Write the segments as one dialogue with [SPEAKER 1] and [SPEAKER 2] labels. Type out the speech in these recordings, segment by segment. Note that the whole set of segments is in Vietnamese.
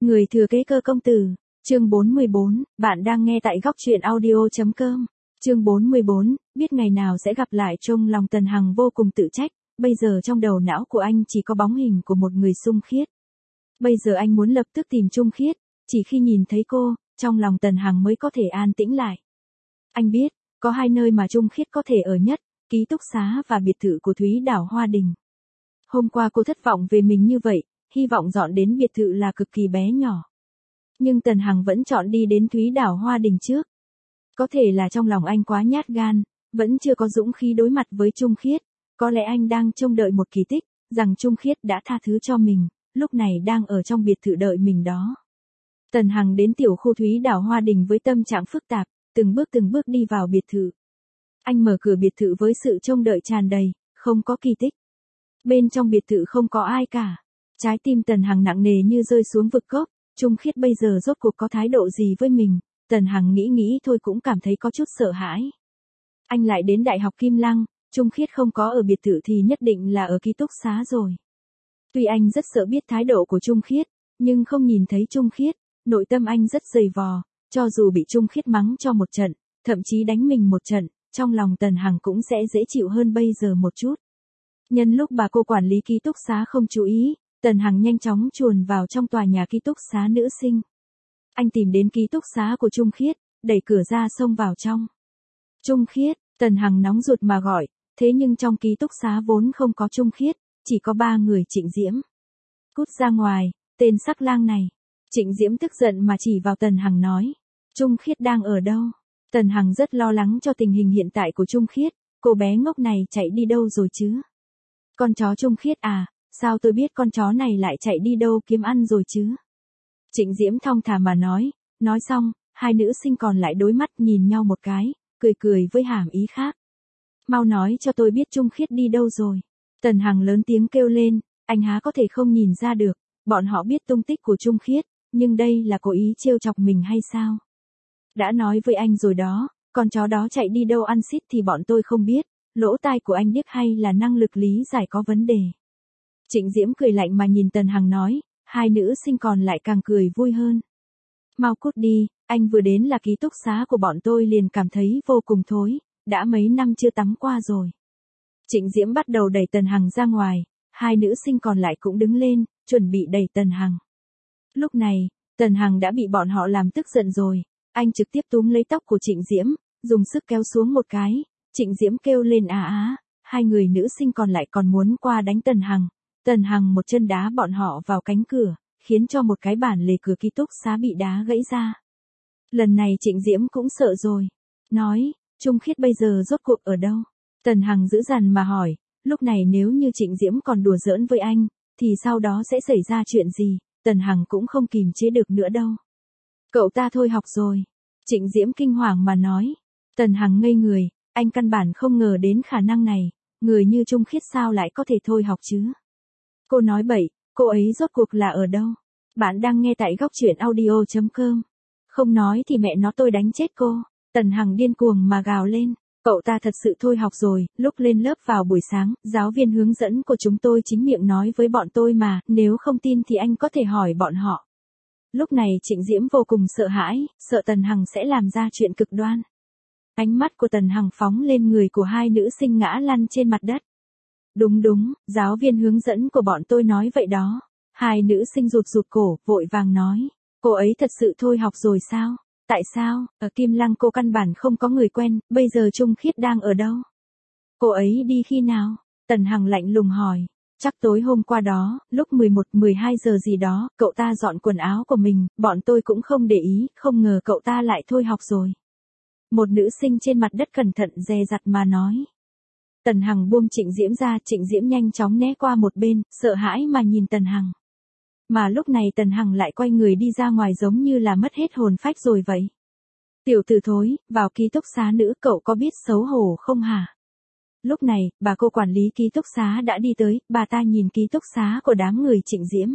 [SPEAKER 1] Người thừa kế cơ công tử, chương 44, bạn đang nghe tại góc truyện audio.com. Chương 44, biết ngày nào sẽ gặp lại. Trong lòng Tần Hằng vô cùng tự trách, bây giờ trong đầu não của anh chỉ có bóng hình của một người Trung Khiết. Bây giờ anh muốn lập tức tìm Trung Khiết, chỉ khi nhìn thấy cô, trong lòng Tần Hằng mới có thể an tĩnh lại. Anh biết, có hai nơi mà Trung Khiết có thể ở nhất, ký túc xá và biệt thự của Thúy Đảo Hoa Đình. Hôm qua cô thất vọng về mình như vậy, hy vọng dọn đến biệt thự là cực kỳ bé nhỏ. Nhưng Tần Hằng vẫn chọn đi đến Thúy Đảo Hoa Đình trước. Có thể là trong lòng anh quá nhát gan, vẫn chưa có dũng khí đối mặt với Trung Khiết. Có lẽ anh đang trông đợi một kỳ tích, rằng Trung Khiết đã tha thứ cho mình, lúc này đang ở trong biệt thự đợi mình đó. Tần Hằng đến tiểu khu Thúy Đảo Hoa Đình với tâm trạng phức tạp, từng bước đi vào biệt thự. Anh mở cửa biệt thự với sự trông đợi tràn đầy, không có kỳ tích. Bên trong biệt thự không có ai cả. Trái tim Tần Hằng nặng nề như rơi xuống vực cốc. Trung Khiết bây giờ rốt cuộc có thái độ gì với mình? Tần Hằng nghĩ thôi cũng cảm thấy có chút sợ hãi. Anh lại đến Đại học Kim Lăng, Trung Khiết không có ở biệt thự thì nhất định là ở ký túc xá rồi. Tuy anh rất sợ biết thái độ của Trung Khiết, nhưng không nhìn thấy Trung Khiết, nội tâm anh rất dày vò, cho dù bị Trung Khiết mắng cho một trận, thậm chí đánh mình một trận, trong lòng Tần Hằng cũng sẽ dễ chịu hơn bây giờ một chút. Nhân lúc bà cô quản lý ký túc xá không chú ý, Tần Hằng nhanh chóng chuồn vào trong tòa nhà ký túc xá nữ sinh. Anh tìm đến ký túc xá của Trung Khiết, đẩy cửa ra xông vào trong. Trung Khiết, Tần Hằng nóng ruột mà gọi, thế nhưng trong ký túc xá vốn không có Trung Khiết, chỉ có 3 người. Trịnh Diễm. Cút ra ngoài, tên sắc lang này. Trịnh Diễm tức giận mà chỉ vào Tần Hằng nói. Trung Khiết đang ở đâu? Tần Hằng rất lo lắng cho tình hình hiện tại của Trung Khiết, cô bé ngốc này chạy đi đâu rồi chứ? Con chó Trung Khiết à, sao tôi biết con chó này lại chạy đi đâu kiếm ăn rồi chứ? Trịnh Diễm thong thả mà nói xong, hai nữ sinh còn lại đối mắt nhìn nhau một cái, cười với hàm ý khác. Mau nói cho tôi biết Trung Khiết đi đâu rồi. Tần Hằng lớn tiếng kêu lên, anh há có thể không nhìn ra được, bọn họ biết tung tích của Trung Khiết, nhưng đây là cố ý trêu chọc mình hay sao? Đã nói với anh rồi đó, con chó đó chạy đi đâu ăn xít thì bọn tôi không biết, lỗ tai của anh điếc hay là năng lực lý giải có vấn đề. Trịnh Diễm cười lạnh mà nhìn Tần Hằng nói, hai nữ sinh còn lại càng cười vui hơn. Mau cút đi, anh vừa đến là ký túc xá của bọn tôi liền cảm thấy vô cùng thối, đã mấy năm chưa tắm qua rồi. Trịnh Diễm bắt đầu đẩy Tần Hằng ra ngoài, hai nữ sinh còn lại cũng đứng lên, chuẩn bị đẩy Tần Hằng. Lúc này, Tần Hằng đã bị bọn họ làm tức giận rồi, anh trực tiếp túm lấy tóc của Trịnh Diễm, dùng sức kéo xuống một cái, Trịnh Diễm kêu lên hai người nữ sinh còn lại còn muốn qua đánh Tần Hằng một chân đá bọn họ vào cánh cửa, khiến cho một cái bản lề cửa ký túc xá bị đá gãy ra. Lần này Trịnh Diễm cũng sợ rồi, nói, Trung Khiết bây giờ rốt cuộc ở đâu? Tần Hằng dữ dằn mà hỏi, lúc này nếu như Trịnh Diễm còn đùa giỡn với anh, thì sau đó sẽ xảy ra chuyện gì? Tần Hằng cũng không kìm chế được nữa đâu. Cậu ta thôi học rồi. Trịnh Diễm kinh hoàng mà nói. Tần Hằng ngây người, anh căn bản không ngờ đến khả năng này, người như Trung Khiết sao lại có thể thôi học chứ? Cô nói bậy, cô ấy rốt cuộc là ở đâu? Bạn đang nghe tại góc truyện audio.com. Không nói thì mẹ nó tôi đánh chết cô. Tần Hằng điên cuồng mà gào lên. Cậu ta thật sự thôi học rồi, lúc lên lớp vào buổi sáng, giáo viên hướng dẫn của chúng tôi chính miệng nói với bọn tôi mà, nếu không tin thì anh có thể hỏi bọn họ. Lúc này Trịnh Diễm vô cùng sợ hãi, sợ Tần Hằng sẽ làm ra chuyện cực đoan. Ánh mắt của Tần Hằng phóng lên người của hai nữ sinh ngã lăn trên mặt đất. Đúng, giáo viên hướng dẫn của bọn tôi nói vậy đó. Hai nữ sinh rụt cổ, vội vàng nói. Cô ấy thật sự thôi học rồi sao? Tại sao, ở Kim Lăng cô căn bản không có người quen, bây giờ Trung Khiết đang ở đâu? Cô ấy đi khi nào? Tần Hằng lạnh lùng hỏi. Chắc tối hôm qua đó, lúc 11-12 giờ gì đó, cậu ta dọn quần áo của mình, bọn tôi cũng không để ý, không ngờ cậu ta lại thôi học rồi. Một nữ sinh trên mặt đất cẩn thận dè dặt mà nói. Tần Hằng buông Trịnh Diễm ra, Trịnh Diễm nhanh chóng né qua một bên, sợ hãi mà nhìn Tần Hằng. Mà lúc này Tần Hằng lại quay người đi ra ngoài giống như là mất hết hồn phách rồi vậy. Tiểu tử thối, vào ký túc xá nữ cậu có biết xấu hổ không hả? Lúc này, bà cô quản lý ký túc xá đã đi tới, bà ta nhìn ký túc xá của đám người Trịnh Diễm.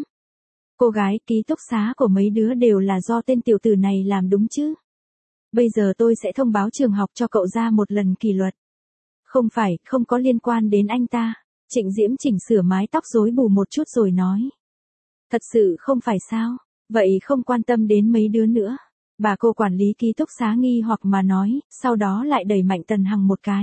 [SPEAKER 1] Cô gái, ký túc xá của mấy đứa đều là do tên tiểu tử này làm đúng chứ? Bây giờ tôi sẽ thông báo trường học cho cậu ra một lần kỷ luật. Không phải, không có liên quan đến anh ta. Trịnh Diễm chỉnh sửa mái tóc rối bù một chút rồi nói. Thật sự không phải sao? Vậy không quan tâm đến mấy đứa nữa. Bà cô quản lý ký túc xá nghi hoặc mà nói, sau đó lại đẩy mạnh Tần Hằng một cái.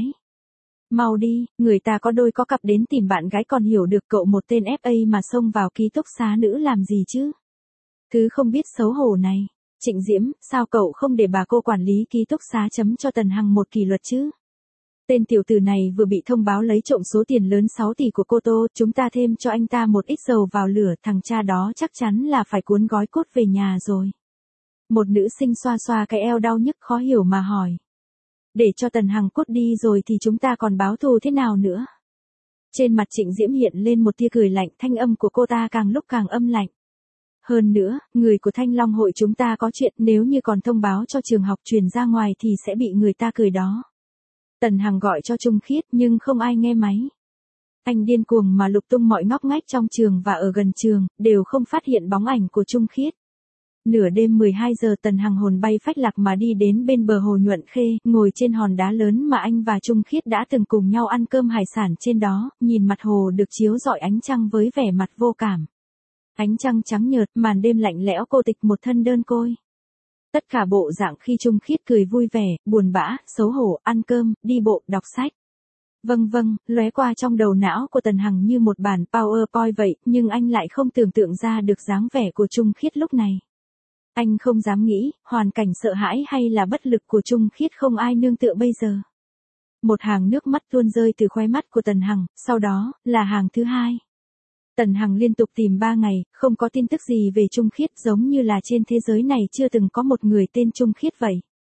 [SPEAKER 1] Mau đi, người ta có đôi có cặp đến tìm bạn gái còn hiểu được cậu một tên FA mà xông vào ký túc xá nữ làm gì chứ? Thứ không biết xấu hổ này. Trịnh Diễm, sao cậu không để bà cô quản lý ký túc xá chấm cho Tần Hằng một kỷ luật chứ? Tên tiểu tử này vừa bị thông báo lấy trộm số tiền lớn 6 tỷ của cô Tô, chúng ta thêm cho anh ta một ít dầu vào lửa, thằng cha đó chắc chắn là phải cuốn gói cốt về nhà rồi. Một nữ sinh xoa xoa cái eo đau nhức khó hiểu mà hỏi. Để cho Tần Hằng cút đi rồi thì chúng ta còn báo thù thế nào nữa? Trên mặt Trịnh Diễm hiện lên một tia cười lạnh, thanh âm của cô ta càng lúc càng âm lạnh. Hơn nữa, người của Thanh Long hội chúng ta có chuyện, nếu như còn thông báo cho trường học truyền ra ngoài thì sẽ bị người ta cười đó. Tần Hằng gọi cho Trung Khiết nhưng không ai nghe máy. Anh điên cuồng mà lục tung mọi ngóc ngách trong trường và ở gần trường, đều không phát hiện bóng ảnh của Trung Khiết. Nửa đêm 12 giờ Tần Hằng hồn bay phách lạc mà đi đến bên bờ hồ Nhuận Khê, ngồi trên hòn đá lớn mà anh và Trung Khiết đã từng cùng nhau ăn cơm hải sản trên đó, nhìn mặt hồ được chiếu rọi ánh trăng với vẻ mặt vô cảm. Ánh trăng trắng nhợt, màn đêm lạnh lẽo cô tịch một thân đơn côi. Tất cả bộ dạng khi Trung Khiết cười vui vẻ, buồn bã, xấu hổ, ăn cơm, đi bộ, đọc sách. Vâng, lóe qua trong đầu não của Tần Hằng như một bản PowerPoint vậy, nhưng anh lại không tưởng tượng ra được dáng vẻ của Trung Khiết lúc này. Anh không dám nghĩ, hoàn cảnh sợ hãi hay là bất lực của Trung Khiết không ai nương tựa bây giờ. Một hàng nước mắt tuôn rơi từ khóe mắt của Tần Hằng, sau đó, là hàng thứ hai. Tần Hằng liên tục tìm 3 ngày, không có tin tức gì về Trung Khiết, giống như là trên thế giới này chưa từng có một người tên Trung Khiết vậy.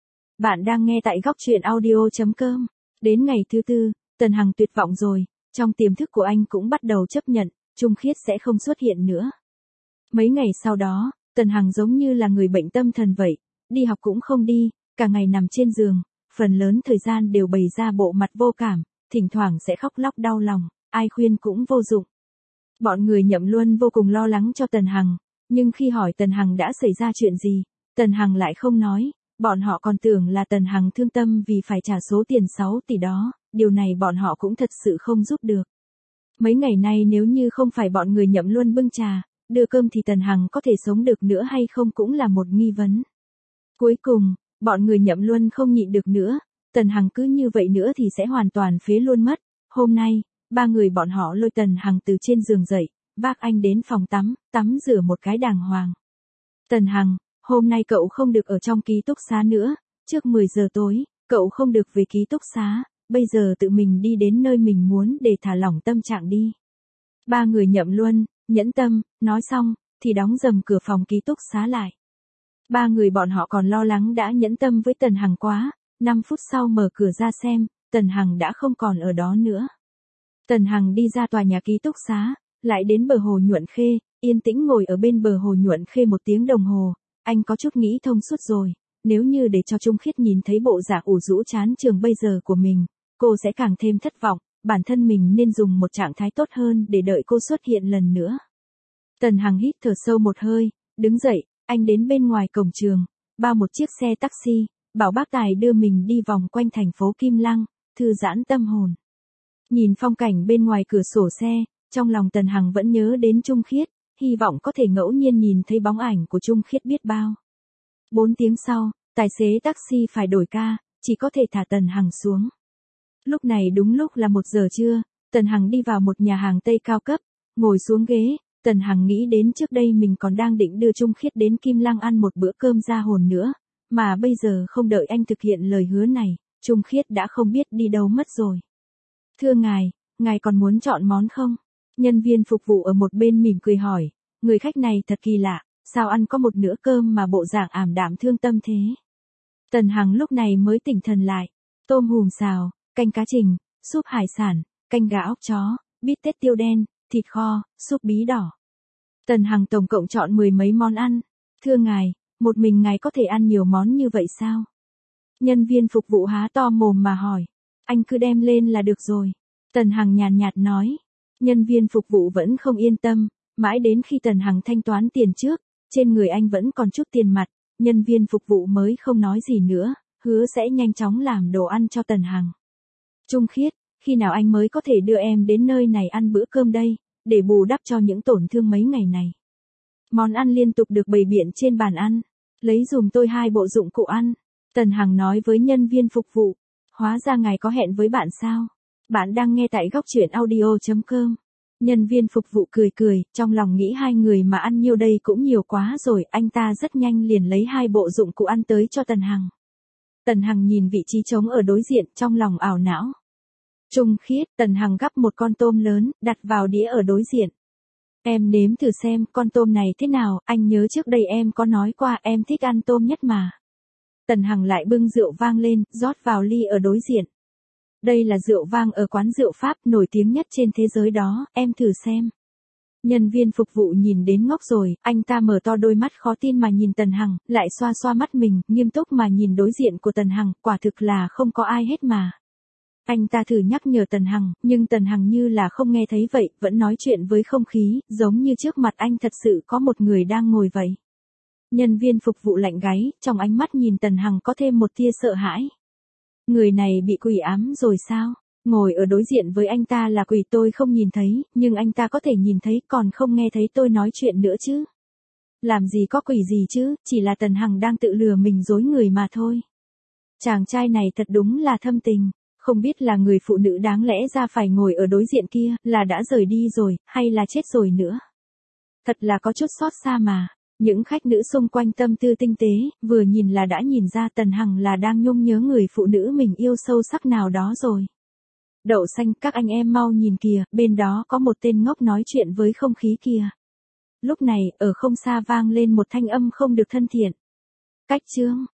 [SPEAKER 1] Bạn đang nghe tại góc truyện audio.com. Đến ngày thứ 4, Tần Hằng tuyệt vọng rồi, trong tiềm thức của anh cũng bắt đầu chấp nhận, Trung Khiết sẽ không xuất hiện nữa. Mấy ngày sau đó, Tần Hằng giống như là người bệnh tâm thần vậy, đi học cũng không đi, cả ngày nằm trên giường, phần lớn thời gian đều bày ra bộ mặt vô cảm, thỉnh thoảng sẽ khóc lóc đau lòng, ai khuyên cũng vô dụng. Bọn người Nhậm Luân vô cùng lo lắng cho Tần Hằng, nhưng khi hỏi Tần Hằng đã xảy ra chuyện gì, Tần Hằng lại không nói, bọn họ còn tưởng là Tần Hằng thương tâm vì phải trả số tiền 6 tỷ đó, điều này bọn họ cũng thật sự không giúp được. Mấy ngày nay nếu như không phải bọn người Nhậm Luân bưng trà, đưa cơm thì Tần Hằng có thể sống được nữa hay không cũng là một nghi vấn. Cuối cùng, bọn người Nhậm Luân không nhịn được nữa, Tần Hằng cứ như vậy nữa thì sẽ hoàn toàn phế luôn mất. Hôm nay, 3 người bọn họ lôi Tần Hằng từ trên giường dậy, vác anh đến phòng tắm rửa một cái đàng hoàng. Tần Hằng, hôm nay cậu không được ở trong ký túc xá nữa, trước 10 giờ tối, cậu không được về ký túc xá, bây giờ tự mình đi đến nơi mình muốn để thả lỏng tâm trạng đi. 3 người Nhậm Luân, nhẫn tâm, nói xong, thì đóng dầm cửa phòng ký túc xá lại. 3 người bọn họ còn lo lắng đã nhẫn tâm với Tần Hằng quá, 5 phút sau mở cửa ra xem, Tần Hằng đã không còn ở đó nữa. Tần Hằng đi ra tòa nhà ký túc xá, lại đến bờ hồ Nhuận Khê, yên tĩnh ngồi ở bên bờ hồ Nhuận Khê 1 tiếng đồng hồ, anh có chút nghĩ thông suốt rồi, nếu như để cho Trung Khiết nhìn thấy bộ dạng ủ rũ chán trường bây giờ của mình, cô sẽ càng thêm thất vọng, bản thân mình nên dùng một trạng thái tốt hơn để đợi cô xuất hiện lần nữa. Tần Hằng hít thở sâu một hơi, đứng dậy, anh đến bên ngoài cổng trường, bao một chiếc xe taxi, bảo bác tài đưa mình đi vòng quanh thành phố Kim Lăng, thư giãn tâm hồn. Nhìn phong cảnh bên ngoài cửa sổ xe, trong lòng Tần Hằng vẫn nhớ đến Trung Khiết, hy vọng có thể ngẫu nhiên nhìn thấy bóng ảnh của Trung Khiết biết bao. 4 tiếng sau, tài xế taxi phải đổi ca, chỉ có thể thả Tần Hằng xuống. Lúc này đúng lúc là 1 giờ trưa, Tần Hằng đi vào một nhà hàng Tây cao cấp, ngồi xuống ghế, Tần Hằng nghĩ đến trước đây mình còn đang định đưa Trung Khiết đến Kim Lăng ăn một bữa cơm ra hồn nữa, mà bây giờ không đợi anh thực hiện lời hứa này, Trung Khiết đã không biết đi đâu mất rồi. Thưa ngài còn muốn chọn món không? Nhân viên phục vụ ở một bên mỉm cười hỏi, người khách này thật kỳ lạ, sao ăn có một nửa cơm mà bộ dạng ảm đạm thương tâm thế? Tần Hằng lúc này mới tỉnh thần lại, tôm hùm xào, canh cá trình, súp hải sản, canh gà óc chó, bít tết tiêu đen, thịt kho, súp bí đỏ. Tần Hằng tổng cộng chọn 10 mấy món ăn. Thưa ngài, một mình ngài có thể ăn nhiều món như vậy sao? Nhân viên phục vụ há to mồm mà hỏi. Anh cứ đem lên là được rồi. Tần Hằng nhàn nhạt nói. Nhân viên phục vụ vẫn không yên tâm, mãi đến khi Tần Hằng thanh toán tiền trước, trên người anh vẫn còn chút tiền mặt, nhân viên phục vụ mới không nói gì nữa, hứa sẽ nhanh chóng làm đồ ăn cho Tần Hằng. Trung Khiết, khi nào anh mới có thể đưa em đến nơi này ăn bữa cơm đây, để bù đắp cho những tổn thương mấy ngày này? Món ăn liên tục được bày biện trên bàn ăn. Lấy dùm tôi 2 bộ dụng cụ ăn. Tần Hằng nói với nhân viên phục vụ. Hóa ra ngài có hẹn với bạn sao? Bạn đang nghe tại góc truyện audio.com. Nhân viên phục vụ cười cười, trong lòng nghĩ 2 người mà ăn nhiêu đây cũng nhiều quá rồi, anh ta rất nhanh liền lấy 2 bộ dụng cụ ăn tới cho Tần Hằng. Tần Hằng nhìn vị trí trống ở đối diện, trong lòng ảo não. Trung khiết, Tần Hằng gắp một con tôm lớn, đặt vào đĩa ở đối diện. Em nếm thử xem, con tôm này thế nào, anh nhớ trước đây em có nói qua em thích ăn tôm nhất mà. Tần Hằng lại bưng rượu vang lên, rót vào ly ở đối diện. Đây là rượu vang ở quán rượu Pháp nổi tiếng nhất trên thế giới đó, em thử xem. Nhân viên phục vụ nhìn đến ngốc rồi, anh ta mở to đôi mắt khó tin mà nhìn Tần Hằng, lại xoa xoa mắt mình, nghiêm túc mà nhìn đối diện của Tần Hằng, quả thực là không có ai hết mà. Anh ta thử nhắc nhở Tần Hằng, nhưng Tần Hằng như là không nghe thấy vậy, vẫn nói chuyện với không khí, giống như trước mặt anh thật sự có một người đang ngồi vậy. Nhân viên phục vụ lạnh gáy, trong ánh mắt nhìn Tần Hằng có thêm một tia sợ hãi. Người này bị quỷ ám rồi sao? Ngồi ở đối diện với anh ta là quỷ tôi không nhìn thấy, nhưng anh ta có thể nhìn thấy còn không nghe thấy tôi nói chuyện nữa chứ. Làm gì có quỷ gì chứ, chỉ là Tần Hằng đang tự lừa mình dối người mà thôi. Chàng trai này thật đúng là thâm tình. Không biết là người phụ nữ đáng lẽ ra phải ngồi ở đối diện kia, là đã rời đi rồi, hay là chết rồi nữa. Thật là có chút xót xa mà. Những khách nữ xung quanh tâm tư tinh tế, vừa nhìn là đã nhìn ra Tần Hằng là đang nhung nhớ người phụ nữ mình yêu sâu sắc nào đó rồi. Đậu xanh, các anh em mau nhìn kìa, bên đó có một tên ngốc nói chuyện với không khí kìa. Lúc này, ở không xa vang lên một thanh âm không được thân thiện. Cách Trương,